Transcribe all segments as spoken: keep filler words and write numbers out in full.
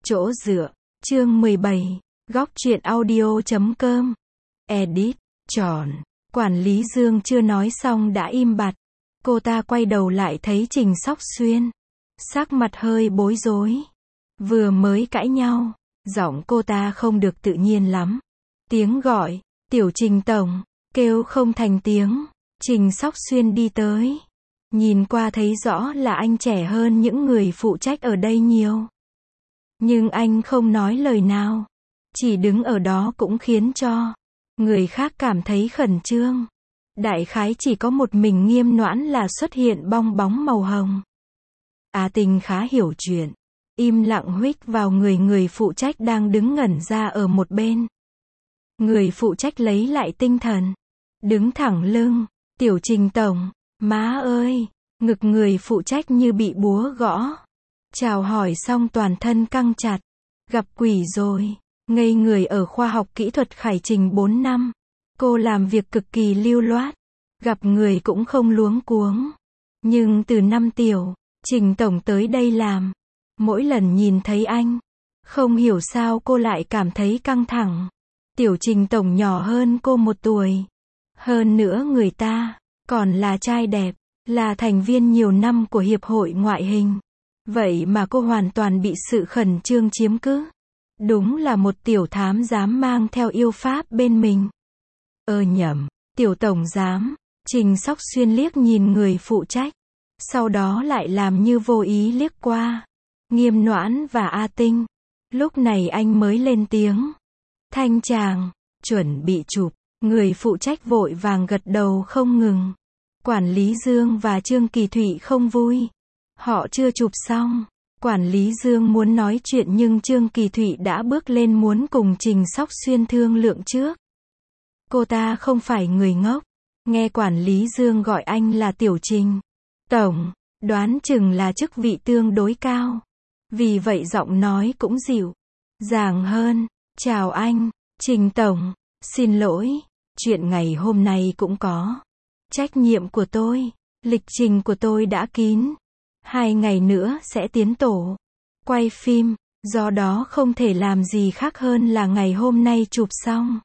Chỗ dựa, chương mười bảy, góc truyện audio chấm com. Edit, tròn. Quản lý Dương chưa nói xong đã im bặt. Cô ta quay đầu lại thấy Trình Sóc Xuyên. Sắc mặt hơi bối rối. Vừa mới cãi nhau, giọng cô ta không được tự nhiên lắm. Tiếng gọi, tiểu Trình tổng, kêu không thành tiếng. Trình Sóc Xuyên đi tới. Nhìn qua thấy rõ là anh trẻ hơn những người phụ trách ở đây nhiều. Nhưng anh không nói lời nào. Chỉ đứng ở đó cũng khiến cho người khác cảm thấy khẩn trương. Đại khái chỉ có một mình Nghiêm Noãn là xuất hiện bong bóng màu hồng. Á Tình khá hiểu chuyện. Im lặng huých vào người người phụ trách đang đứng ngẩn ra ở một bên. Người phụ trách lấy lại tinh thần. Đứng thẳng lưng. Tiểu Trình tổng, má ơi. Ngực người phụ trách như bị búa gõ. Chào hỏi xong toàn thân căng chặt. Gặp quỷ rồi. Ngây người ở khoa học kỹ thuật Khải Trình bốn năm. Cô làm việc cực kỳ lưu loát. Gặp người cũng không luống cuống. Nhưng từ năm tiểu, Trình tổng tới đây làm. Mỗi lần nhìn thấy anh, không hiểu sao cô lại cảm thấy căng thẳng. Tiểu Trình tổng nhỏ hơn cô một tuổi. Hơn nữa người ta, còn là trai đẹp, là thành viên nhiều năm của Hiệp hội Ngoại hình. Vậy mà cô hoàn toàn bị sự khẩn trương chiếm cứ. Đúng là một tiểu thám giám mang theo yêu pháp bên mình. Ơ nhầm, tiểu tổng giám. Trình Sóc Xuyên liếc nhìn người phụ trách. Sau đó lại làm như vô ý liếc qua Nghiêm Noãn và A Tinh. Lúc này anh mới lên tiếng. Thanh chàng, chuẩn bị chụp. Người phụ trách vội vàng gật đầu không ngừng. Quản lý Dương và Trương Kỳ Thụy không vui. Họ chưa chụp xong. Quản lý Dương muốn nói chuyện nhưng Trương Kỳ Thụy đã bước lên muốn cùng Trình Sóc Xuyên thương lượng trước. Cô ta không phải người ngốc. Nghe quản lý Dương gọi anh là Tiểu Trình tổng, đoán chừng là chức vị tương đối cao. Vì vậy giọng nói cũng dịu dàng hơn. Chào anh, Trình tổng, xin lỗi, chuyện ngày hôm nay cũng có trách nhiệm của tôi. Lịch trình của tôi đã kín. Hai ngày nữa sẽ tiến tổ quay phim, do đó không thể làm gì khác hơn là ngày hôm nay chụp xong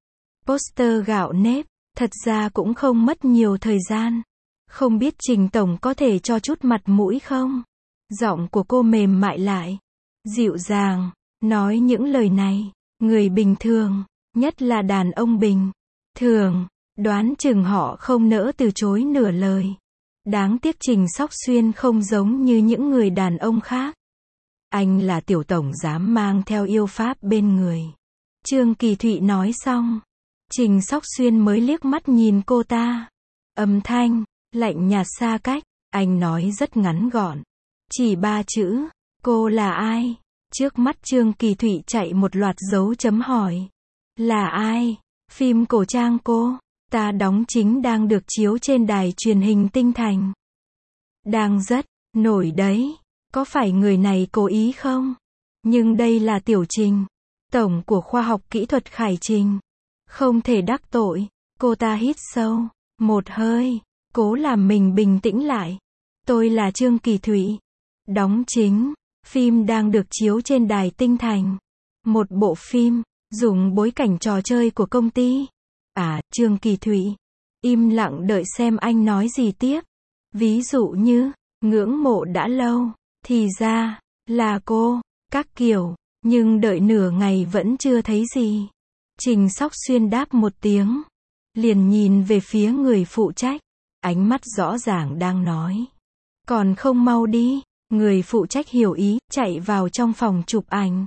poster gạo nếp. Thật ra cũng không mất nhiều thời gian. Không biết Trình tổng có thể cho chút mặt mũi không? Giọng của cô mềm mại lại, dịu dàng, nói những lời này. Người bình thường, nhất là đàn ông bình thường, đoán chừng họ không nỡ từ chối nửa lời. Đáng tiếc Trình Sóc Xuyên không giống như những người đàn ông khác. Anh là tiểu tổng giám mang theo yêu pháp bên người. Trương Kỳ Thụy nói xong. Trình Sóc Xuyên mới liếc mắt nhìn cô ta. Âm thanh lạnh nhạt xa cách. Anh nói rất ngắn gọn. Chỉ ba chữ. Cô là ai? Trước mắt Trương Kỳ Thụy chạy một loạt dấu chấm hỏi. Là ai? Phim cổ trang cô ta đóng chính đang được chiếu trên đài truyền hình Tinh Thành. Đang rất nổi đấy. Có phải người này cố ý không? Nhưng đây là Tiểu Trình tổng của khoa học kỹ thuật Khải Trình. Không thể đắc tội. Cô ta hít sâu một hơi, cố làm mình bình tĩnh lại. Tôi là Trương Kỳ Thụy, đóng chính phim đang được chiếu trên đài Tinh Thành. Một bộ phim dùng bối cảnh trò chơi của công ty. À, Trương Kỳ Thụy im lặng đợi xem anh nói gì tiếp. Ví dụ như ngưỡng mộ đã lâu, thì ra là cô, các kiểu. Nhưng đợi nửa ngày vẫn chưa thấy gì. Trình Sóc Xuyên đáp một tiếng. Liền nhìn về phía người phụ trách. Ánh mắt rõ ràng đang nói. Còn không mau đi. Người phụ trách hiểu ý, chạy vào trong phòng chụp ảnh.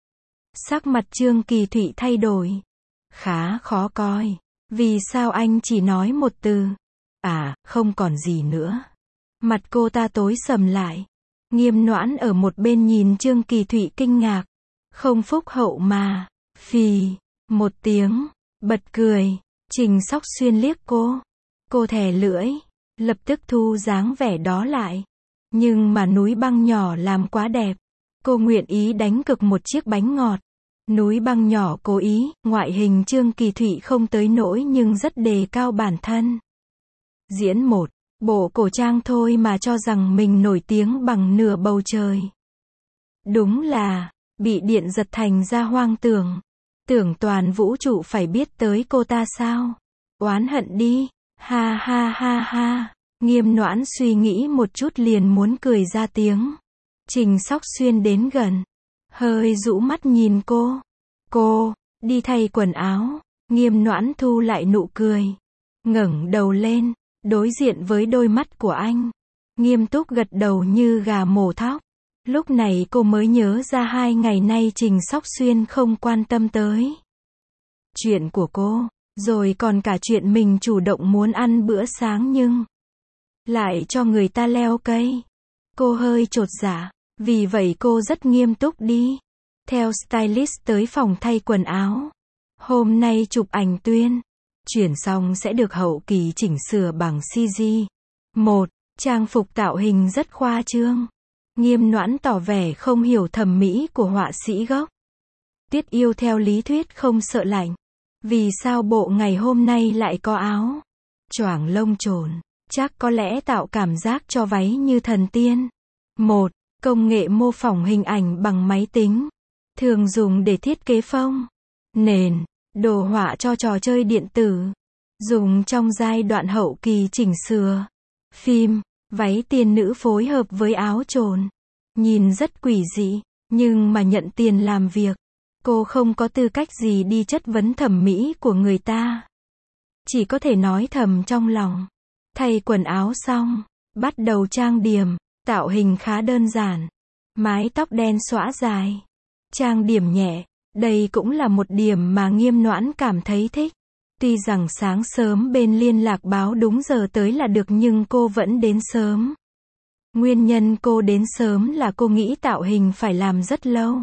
Sắc mặt Trương Kỳ Thụy thay đổi. Khá khó coi. Vì sao anh chỉ nói một từ? À, không còn gì nữa. Mặt cô ta tối sầm lại. Nghiêm Noãn ở một bên nhìn Trương Kỳ Thụy kinh ngạc. Không phúc hậu mà. Phì. Một tiếng, bật cười. Trình Sóc Xuyên liếc cô. Cô thè lưỡi, lập tức thu dáng vẻ đó lại. Nhưng mà núi băng nhỏ làm quá đẹp. Cô nguyện ý đánh cược một chiếc bánh ngọt. Núi băng nhỏ cố ý, ngoại hình Trương Kỳ Thụy không tới nỗi nhưng rất đề cao bản thân. Diễn một bộ cổ trang thôi mà cho rằng mình nổi tiếng bằng nửa bầu trời. Đúng là bị điện giật thành ra hoang tưởng. Tưởng toàn vũ trụ phải biết tới cô ta sao? Oán hận đi, ha ha ha ha. Nghiêm Noãn suy nghĩ một chút liền muốn cười ra tiếng. Trình Sóc Xuyên đến gần, hơi rũ mắt nhìn cô. Cô, đi thay quần áo. Nghiêm Noãn thu lại nụ cười, ngẩng đầu lên, đối diện với đôi mắt của anh. Nghiêm túc gật đầu như gà mổ thóc. Lúc này cô mới nhớ ra hai ngày nay Trình Sóc Xuyên không quan tâm tới chuyện của cô, rồi còn cả chuyện mình chủ động muốn ăn bữa sáng nhưng lại cho người ta leo cây. Cô hơi chột dạ, vì vậy cô rất nghiêm túc đi theo stylist tới phòng thay quần áo. Hôm nay chụp ảnh tuyên, chuyển xong sẽ được hậu kỳ chỉnh sửa bằng xê giê. Một, trang phục tạo hình rất khoa trương. Nghiêm Noãn tỏ vẻ không hiểu thẩm mỹ của họa sĩ gốc. Tuyết Yêu theo lý thuyết không sợ lạnh. Vì sao bộ ngày hôm nay lại có áo choàng lông trồn? Chắc có lẽ tạo cảm giác cho váy như thần tiên. Một, công nghệ mô phỏng hình ảnh bằng máy tính, thường dùng để thiết kế phông, nền, đồ họa cho trò chơi điện tử, dùng trong giai đoạn hậu kỳ chỉnh sửa phim. Váy tiên nữ phối hợp với áo trồn, nhìn rất quỷ dị, nhưng mà nhận tiền làm việc, cô không có tư cách gì đi chất vấn thẩm mỹ của người ta. Chỉ có thể nói thầm trong lòng. Thay quần áo xong, bắt đầu trang điểm, tạo hình khá đơn giản. Mái tóc đen xõa dài, trang điểm nhẹ, đây cũng là một điểm mà Nghiêm Noãn cảm thấy thích. Tuy rằng sáng sớm bên liên lạc báo đúng giờ tới là được nhưng cô vẫn đến sớm. Nguyên nhân cô đến sớm là cô nghĩ tạo hình phải làm rất lâu.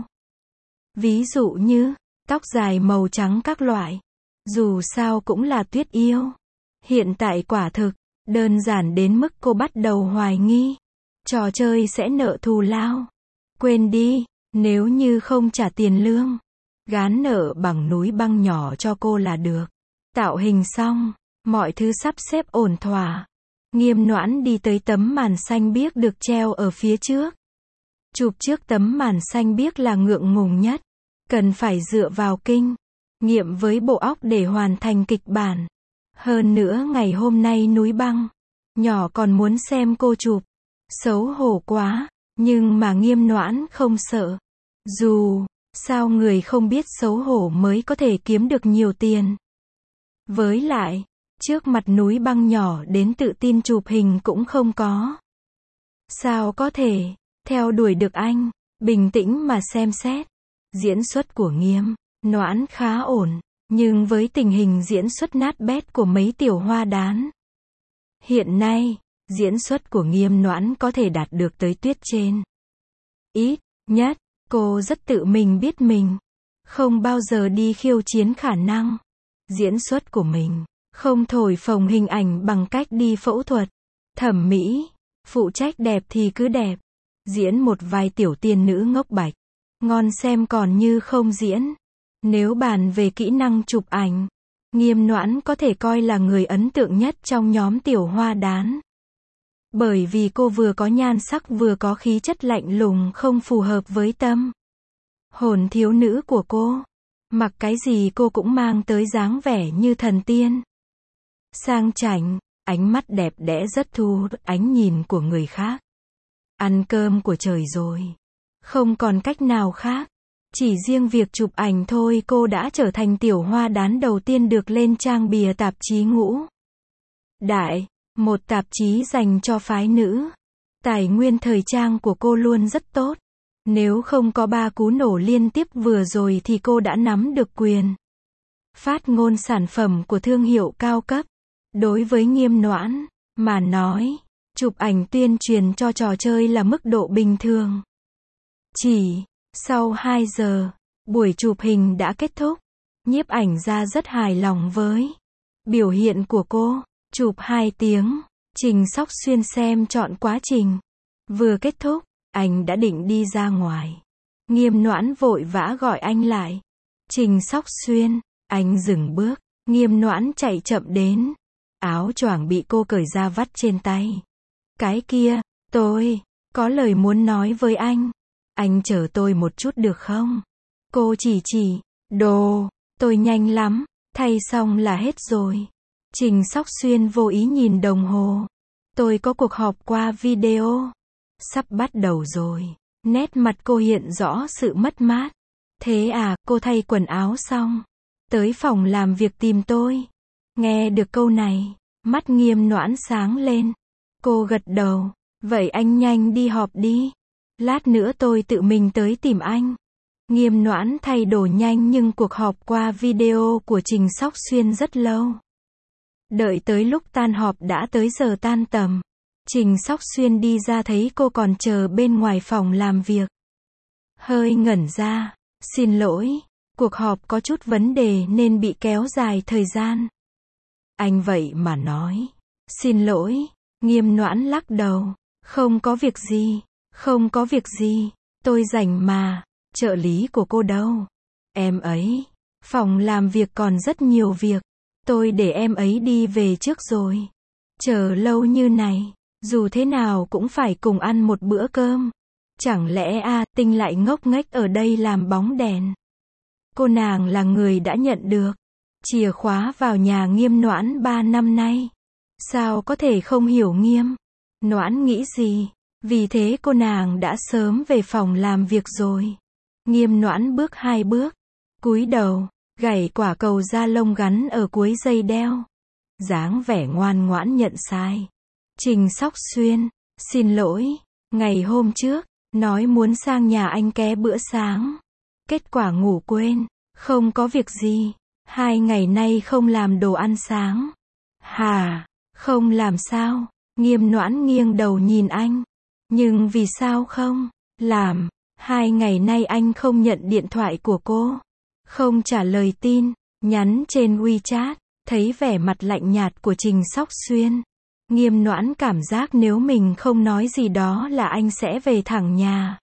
Ví dụ như, tóc dài màu trắng các loại. Dù sao cũng là Tuyết Yêu. Hiện tại quả thực, đơn giản đến mức cô bắt đầu hoài nghi. Trò chơi sẽ nợ thù lao. Quên đi, nếu như không trả tiền lương, gán nợ bằng núi băng nhỏ cho cô là được. Tạo hình xong, mọi thứ sắp xếp ổn thỏa. Nghiêm Noãn đi tới tấm màn xanh biếc được treo ở phía trước. Chụp trước tấm màn xanh biếc là ngượng ngùng nhất. Cần phải dựa vào kinh nghiệm với bộ óc để hoàn thành kịch bản. Hơn nữa ngày hôm nay núi băng nhỏ còn muốn xem cô chụp. Xấu hổ quá, nhưng mà Nghiêm Noãn không sợ. Dù sao người không biết xấu hổ mới có thể kiếm được nhiều tiền. Với lại, trước mặt núi băng nhỏ đến tự tin chụp hình cũng không có. Sao có thể theo đuổi được anh? Bình tĩnh mà xem xét. Diễn xuất của Nghiêm Noãn khá ổn, nhưng với tình hình diễn xuất nát bét của mấy tiểu hoa đán hiện nay, diễn xuất của Nghiêm Noãn có thể đạt được tới tuyết trên. Ít nhất, cô rất tự mình biết mình không bao giờ đi khiêu chiến khả năng diễn xuất của mình, không thổi phồng hình ảnh bằng cách đi phẫu thuật thẩm mỹ, phụ trách đẹp thì cứ đẹp, diễn một vai tiểu tiên nữ ngốc bạch, ngon xem còn như không diễn. Nếu bàn về kỹ năng chụp ảnh, Nghiêm Noãn có thể coi là người ấn tượng nhất trong nhóm tiểu hoa đán. Bởi vì cô vừa có nhan sắc vừa có khí chất lạnh lùng không phù hợp với tâm hồn thiếu nữ của cô. Mặc cái gì cô cũng mang tới dáng vẻ như thần tiên. Sang chảnh, ánh mắt đẹp đẽ rất thu hút ánh nhìn của người khác. Ăn cơm của trời rồi. Không còn cách nào khác. Chỉ riêng việc chụp ảnh thôi cô đã trở thành tiểu hoa đán đầu tiên được lên trang bìa tạp chí Ngũ Đại, một tạp chí dành cho phái nữ. Tài nguyên thời trang của cô luôn rất tốt. Nếu không có ba cú nổ liên tiếp vừa rồi thì cô đã nắm được quyền phát ngôn sản phẩm của thương hiệu cao cấp. Đối với Nghiêm Noãn mà nói, chụp ảnh tuyên truyền cho trò chơi là mức độ bình thường. Chỉ sau hai giờ, buổi chụp hình đã kết thúc. Nhiếp ảnh gia rất hài lòng với biểu hiện của cô. Chụp hai tiếng, Trình Sóc Xuyên xem trọn quá trình. Vừa kết thúc, anh đã định đi ra ngoài. Nghiêm Noãn vội vã gọi anh lại. Trình Sóc Xuyên, anh dừng bước. Nghiêm Noãn chạy chậm đến. Áo choàng bị cô cởi ra vắt trên tay. Cái kia, tôi có lời muốn nói với anh. Anh chờ tôi một chút được không? Cô chỉ chỉ, đồ, tôi nhanh lắm, thay xong là hết rồi. Trình Sóc Xuyên vô ý nhìn đồng hồ. Tôi có cuộc họp qua video. Sắp bắt đầu rồi. Nét mặt cô hiện rõ sự mất mát. Thế à, cô thay quần áo xong. Tới phòng làm việc tìm tôi. Nghe được câu này, mắt Nghiêm Noãn sáng lên. Cô gật đầu. Vậy anh nhanh đi họp đi. Lát nữa tôi tự mình tới tìm anh. Nghiêm Noãn thay đồ nhanh nhưng cuộc họp qua video của Trình Sóc Xuyên rất lâu. Đợi tới lúc tan họp đã tới giờ tan tầm. Trình Sóc Xuyên đi ra thấy cô còn chờ bên ngoài phòng làm việc. Hơi ngẩn ra. Xin lỗi, cuộc họp có chút vấn đề nên bị kéo dài thời gian. Anh vậy mà nói. Xin lỗi. Nghiêm Noãn lắc đầu. Không có việc gì. Không có việc gì. Tôi rảnh mà. Trợ lý của cô đâu? Em ấy. Phòng làm việc còn rất nhiều việc. Tôi để em ấy đi về trước rồi. Chờ lâu như này, dù thế nào cũng phải cùng ăn một bữa cơm. Chẳng lẽ a Tinh lại ngốc nghếch ở đây làm bóng đèn? Cô nàng là người đã nhận được chìa khóa vào nhà Nghiêm Noãn ba năm nay. Sao có thể không hiểu Nghiêm Noãn nghĩ gì? Vì thế cô nàng đã sớm về phòng làm việc rồi. Nghiêm Noãn bước hai bước, cúi đầu, gảy quả cầu da lông gắn ở cuối dây đeo. Dáng vẻ ngoan ngoãn nhận sai. Trình Sóc Xuyên, xin lỗi, ngày hôm trước, nói muốn sang nhà anh ké bữa sáng. Kết quả ngủ quên, không có việc gì. Hai ngày nay không làm đồ ăn sáng. Hà, không làm sao? Nghiêm Noãn nghiêng đầu nhìn anh. Nhưng vì sao không làm? Hai ngày nay anh không nhận điện thoại của cô. Không trả lời tin, nhắn trên WeChat. Thấy vẻ mặt lạnh nhạt của Trình Sóc Xuyên. Nghiêm Noãn cảm giác nếu mình không nói gì đó là anh sẽ về thẳng nhà.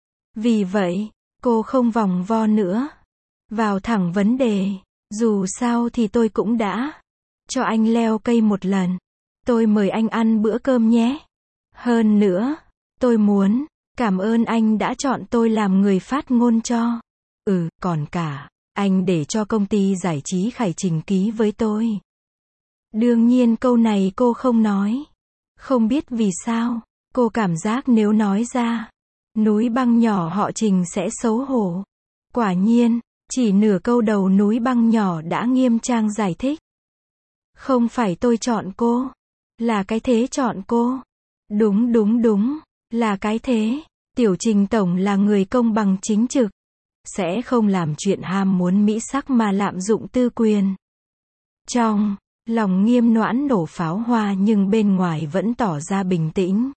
Vì vậy, cô không vòng vo nữa. Vào thẳng vấn đề. Dù sao thì tôi cũng đã cho anh leo cây một lần. Tôi mời anh ăn bữa cơm nhé. Hơn nữa, tôi muốn cảm ơn anh đã chọn tôi làm người phát ngôn cho. Ừ, còn cả, anh để cho công ty giải trí Khải Trình ký với tôi. Đương nhiên câu này cô không nói. Không biết vì sao, cô cảm giác nếu nói ra, núi băng nhỏ họ Trình sẽ xấu hổ. Quả nhiên, chỉ nửa câu đầu núi băng nhỏ đã nghiêm trang giải thích. Không phải tôi chọn cô, là cái thế chọn cô. Đúng đúng đúng, là cái thế. Tiểu Trình tổng là người công bằng chính trực. Sẽ không làm chuyện ham muốn mỹ sắc mà lạm dụng tư quyền. Trong lòng Nghiêm Noãn nổ pháo hoa nhưng bên ngoài vẫn tỏ ra bình tĩnh.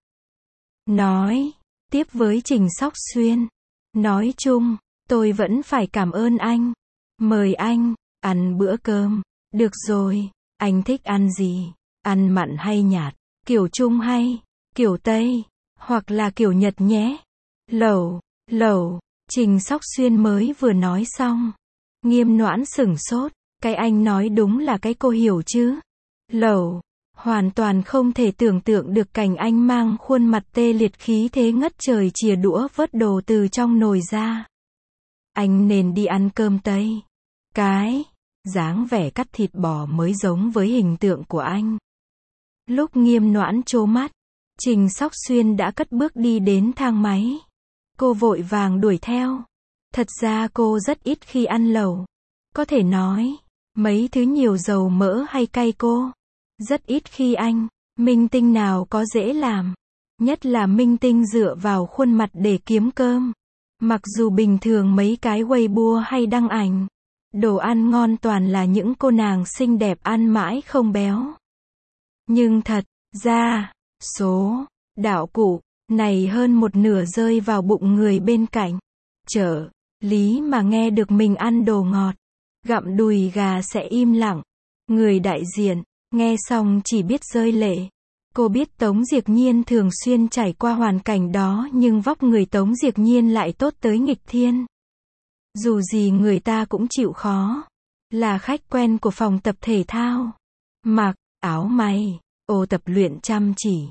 Nói tiếp với Trình Sóc Xuyên. Nói chung, tôi vẫn phải cảm ơn anh. Mời anh ăn bữa cơm. Được rồi, anh thích ăn gì? Ăn mặn hay nhạt? Kiểu Trung hay kiểu Tây? Hoặc là kiểu Nhật nhé? Lẩu, lẩu. Trình Sóc Xuyên mới vừa nói xong. Nghiêm Noãn sửng sốt. Cái anh nói đúng là cái cô hiểu chứ. Lẩu. Hoàn toàn không thể tưởng tượng được cảnh anh mang khuôn mặt tê liệt khí thế ngất trời chìa đũa vớt đồ từ trong nồi ra. Anh nên đi ăn cơm Tây. Cái dáng vẻ cắt thịt bò mới giống với hình tượng của anh. Lúc Nghiêm Noãn trố mắt, Trình Sóc Xuyên đã cất bước đi đến thang máy. Cô vội vàng đuổi theo. Thật ra cô rất ít khi ăn lẩu. Có thể nói, mấy thứ nhiều dầu mỡ hay cay cô rất ít khi anh. Minh tinh nào có dễ làm. Nhất là minh tinh dựa vào khuôn mặt để kiếm cơm. Mặc dù bình thường mấy cái Weibo hay đăng ảnh, đồ ăn ngon toàn là những cô nàng xinh đẹp ăn mãi không béo. Nhưng thật ra, số đạo cụ này hơn một nửa rơi vào bụng người bên cạnh. Trợ lý mà nghe được mình ăn đồ ngọt, gặm đùi gà sẽ im lặng. Người đại diện, nghe xong chỉ biết rơi lệ. Cô biết Tống Diệc Nhiên thường xuyên trải qua hoàn cảnh đó nhưng vóc người Tống Diệc Nhiên lại tốt tới nghịch thiên. Dù gì người ta cũng chịu khó. Là khách quen của phòng tập thể thao. Mặc áo may, ô tập luyện chăm chỉ.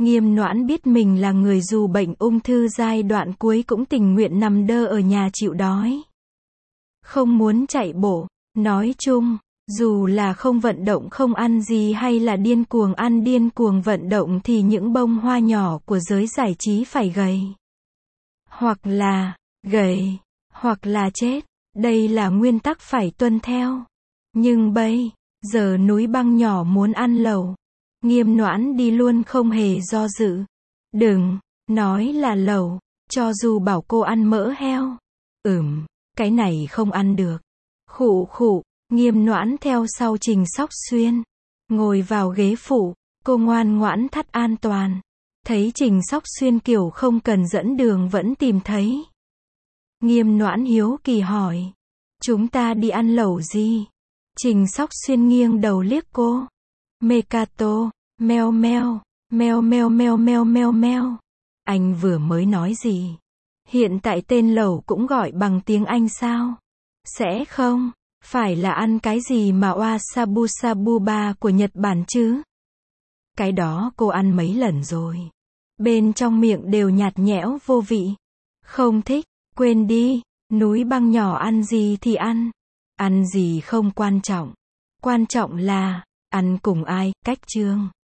Nghiêm Noãn biết mình là người dù bệnh ung thư giai đoạn cuối cũng tình nguyện nằm đơ ở nhà chịu đói. Không muốn chạy bộ. Nói chung, dù là không vận động không ăn gì hay là điên cuồng ăn điên cuồng vận động thì những bông hoa nhỏ của giới giải trí phải gầy. Hoặc là, gầy, hoặc là chết. Đây là nguyên tắc phải tuân theo. Nhưng bây giờ núi băng nhỏ muốn ăn lẩu. Nghiêm Noãn đi luôn không hề do dự. Đừng nói là lẩu, cho dù bảo cô ăn mỡ heo. Ừm, cái này không ăn được. Khụ khụ, Nghiêm Noãn theo sau Trình Sóc Xuyên. Ngồi vào ghế phụ, cô ngoan ngoãn thắt an toàn. Thấy Trình Sóc Xuyên kiểu không cần dẫn đường vẫn tìm thấy. Nghiêm Noãn hiếu kỳ hỏi. Chúng ta đi ăn lẩu gì? Trình Sóc Xuyên nghiêng đầu liếc cô. Mekato, meo meo, meo meo meo meo meo meo. Anh vừa mới nói gì? Hiện tại tên lẩu cũng gọi bằng tiếng Anh sao? Sẽ không, phải là ăn cái gì mà wasabu sabu ba của Nhật Bản chứ? Cái đó cô ăn mấy lần rồi. Bên trong miệng đều nhạt nhẽo vô vị. Không thích, quên đi, núi băng nhỏ ăn gì thì ăn. Ăn gì không quan trọng. Quan trọng là, ăn cùng ai, cách chương.